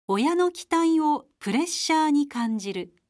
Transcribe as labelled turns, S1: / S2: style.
S1: 親の期待をプレッシャーに感じる。